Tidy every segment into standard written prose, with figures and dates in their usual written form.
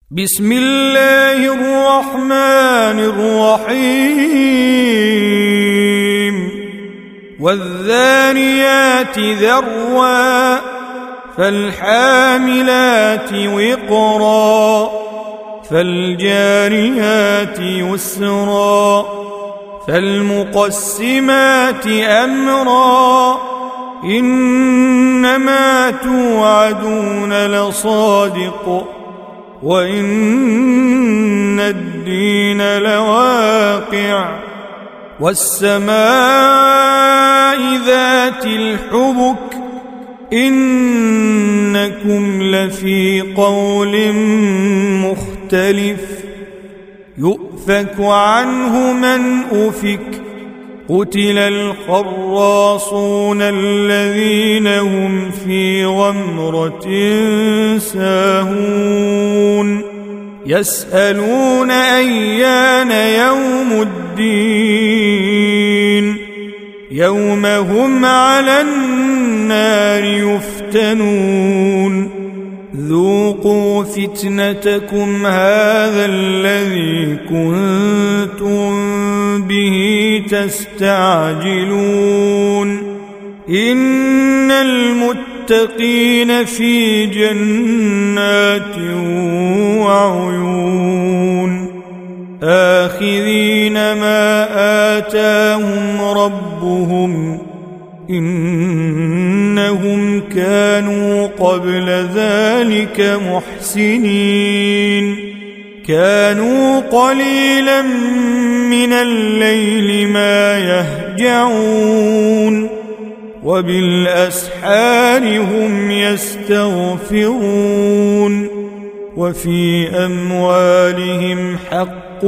بسم الله الرحمن الرحيم والذاريات ذروا فالحاملات وقرا فالجاريات يسرا فالمقسمات أمرا إنما توعدون لصادق وإن الدين لواقع والسماء ذات الحبك إنكم لفي قول مختلف يؤفك عنه من أفك قتل الخراصون الذين هم في غمرة ساهون يسألون أيان يوم الدين يوم هم على النار يفتنون ذوقوا فتنتكم هذا الذي كنتم به تستعجلون إن المتقين في جنات وعيون آخذين ما آتاهم ربهم إنهم كانوا قبل ذلك محسنين كانوا قليلا من الليل ما يهجعون وبالأسحار هم يستغفرون وفي أموالهم حق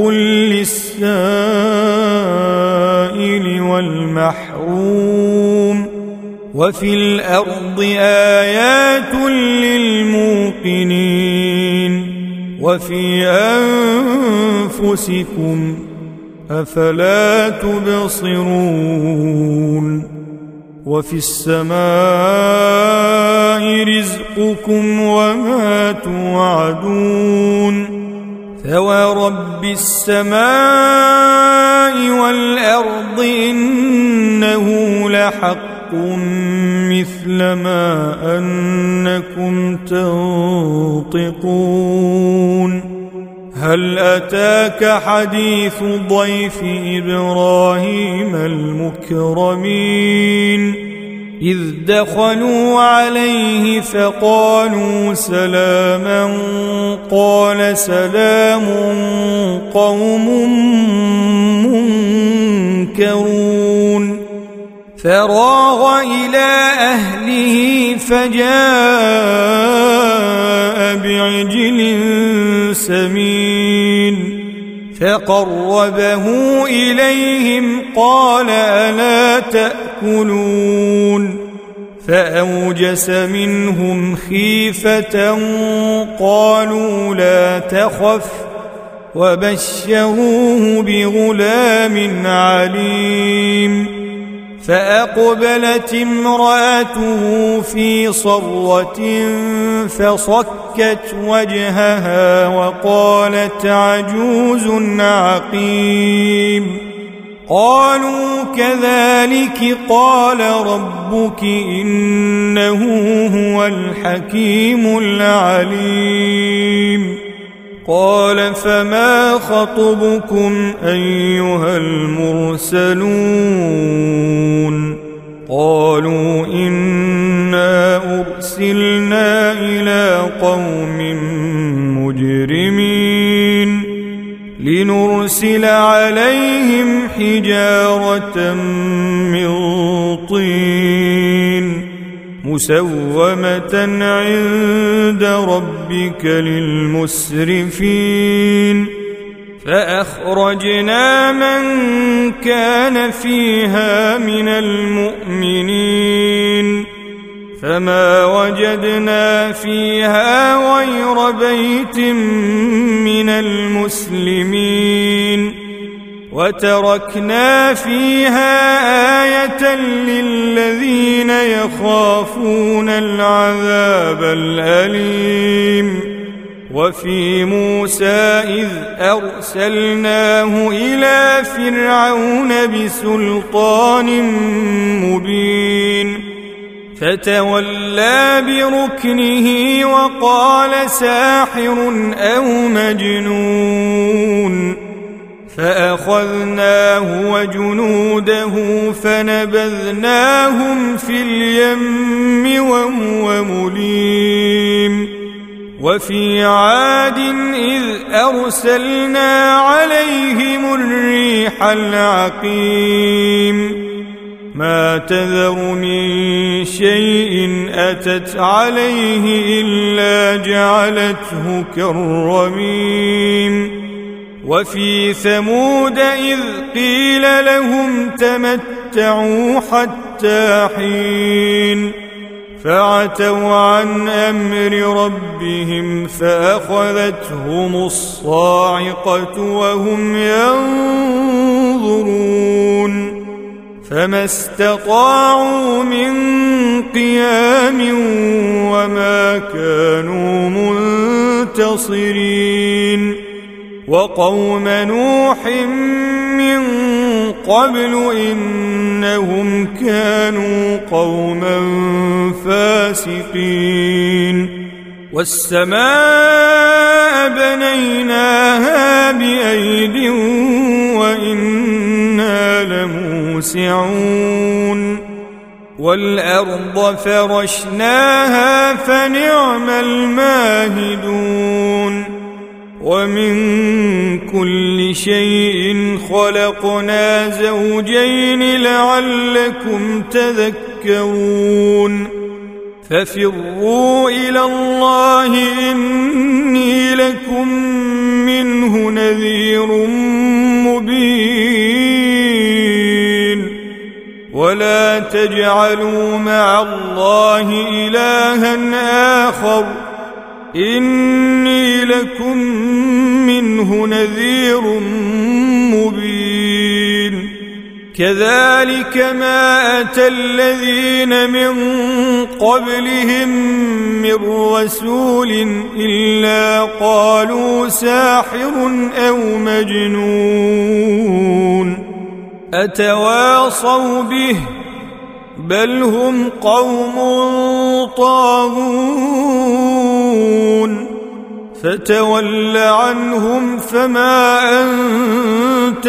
للسائل والمحروم وفي الأرض آيات للموقنين وفي أنفسكم أفلا تبصرون وفي السماء رزقكم وما توعدون فورب السماء والأرض إنه لحق مثل ما أنكم تنطقون هل أتاك حديث ضيف إبراهيم المكرمين إذ دخلوا عليه فقالوا سلاما قال سلام قوم منكرون فراغ إلى أهله فجاء بعجل سمين فقربه إليهم قال ألا تأكلون فأوجس منهم خيفة قالوا لا تخف وبشروه بغلام عليم فأقبلت امرأته في صرة فصكت وجهها وقالت عجوز عقيم قالوا كذلك قال ربك إنه هو الحكيم العليم قال فما خطبكم أيها المرسلون قالوا إنا أرسلنا إلى قوم مجرمين لنرسل عليهم حجارة من طين مسومة عند ربك للمسرفين فأخرجنا من كان فيها من المؤمنين فما وجدنا فيها غير بيت من المسلمين وتركنا فيها آية للذين يخافون العذاب الأليم وفي موسى إذ أرسلناه إلى فرعون بسلطان مبين فتولى بركنه وقال ساحر أو مجنون فأخذناه وجنوده فنبذناهم في اليم وهو مليم وفي عاد إذ أرسلنا عليهم الريح العقيم ما تذر من شيء أتت عليه إلا جعلته كالرميم وفي ثمود إذ قيل لهم تمتعوا حتى حين فعتوا عن أمر ربهم فأخذتهم الصاعقة وهم ينظرون فما استطاعوا من قيام وما كانوا منتصرين وقوم نوح من قبل إنهم كانوا قوما فاسقين والسماء بنيناها بأيد وإنا لموسعون والأرض فرشناها فنعم الماهدون ومن كل شيء خلقنا زوجين لعلكم تذكرون ففروا إلى الله إني لكم منه نذير مبين ولا تجعلوا مع الله إلها آخر إني لكم منه نذير مبين كذلك ما أتى الذين من قبلهم من رسول إلا قالوا ساحر أو مجنون أتواصوا به بل هم قوم طاغون فتول عنهم فما أنت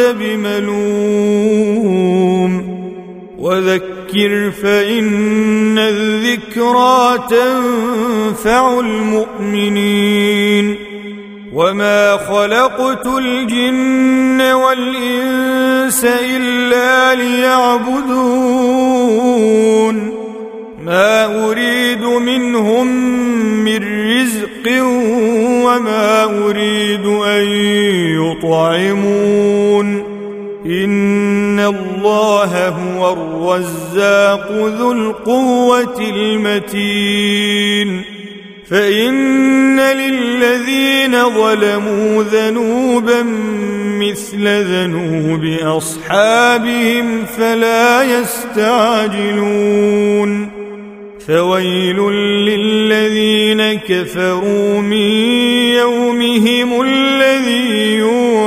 بملوم وذكر فإن الذكرى تنفع المؤمنين وما خلقت الجن والإنس إلا ليعبدون ما أريد منهم من رزق وما أريد أن يطعمون إن الله هو الرزاق ذو القوة المتين فإن للذين ظلموا ذنوبا مثل ذنوب أصحابهم فلا يستعجلون فويل للذين كفروا من يومهم الذي يوعدون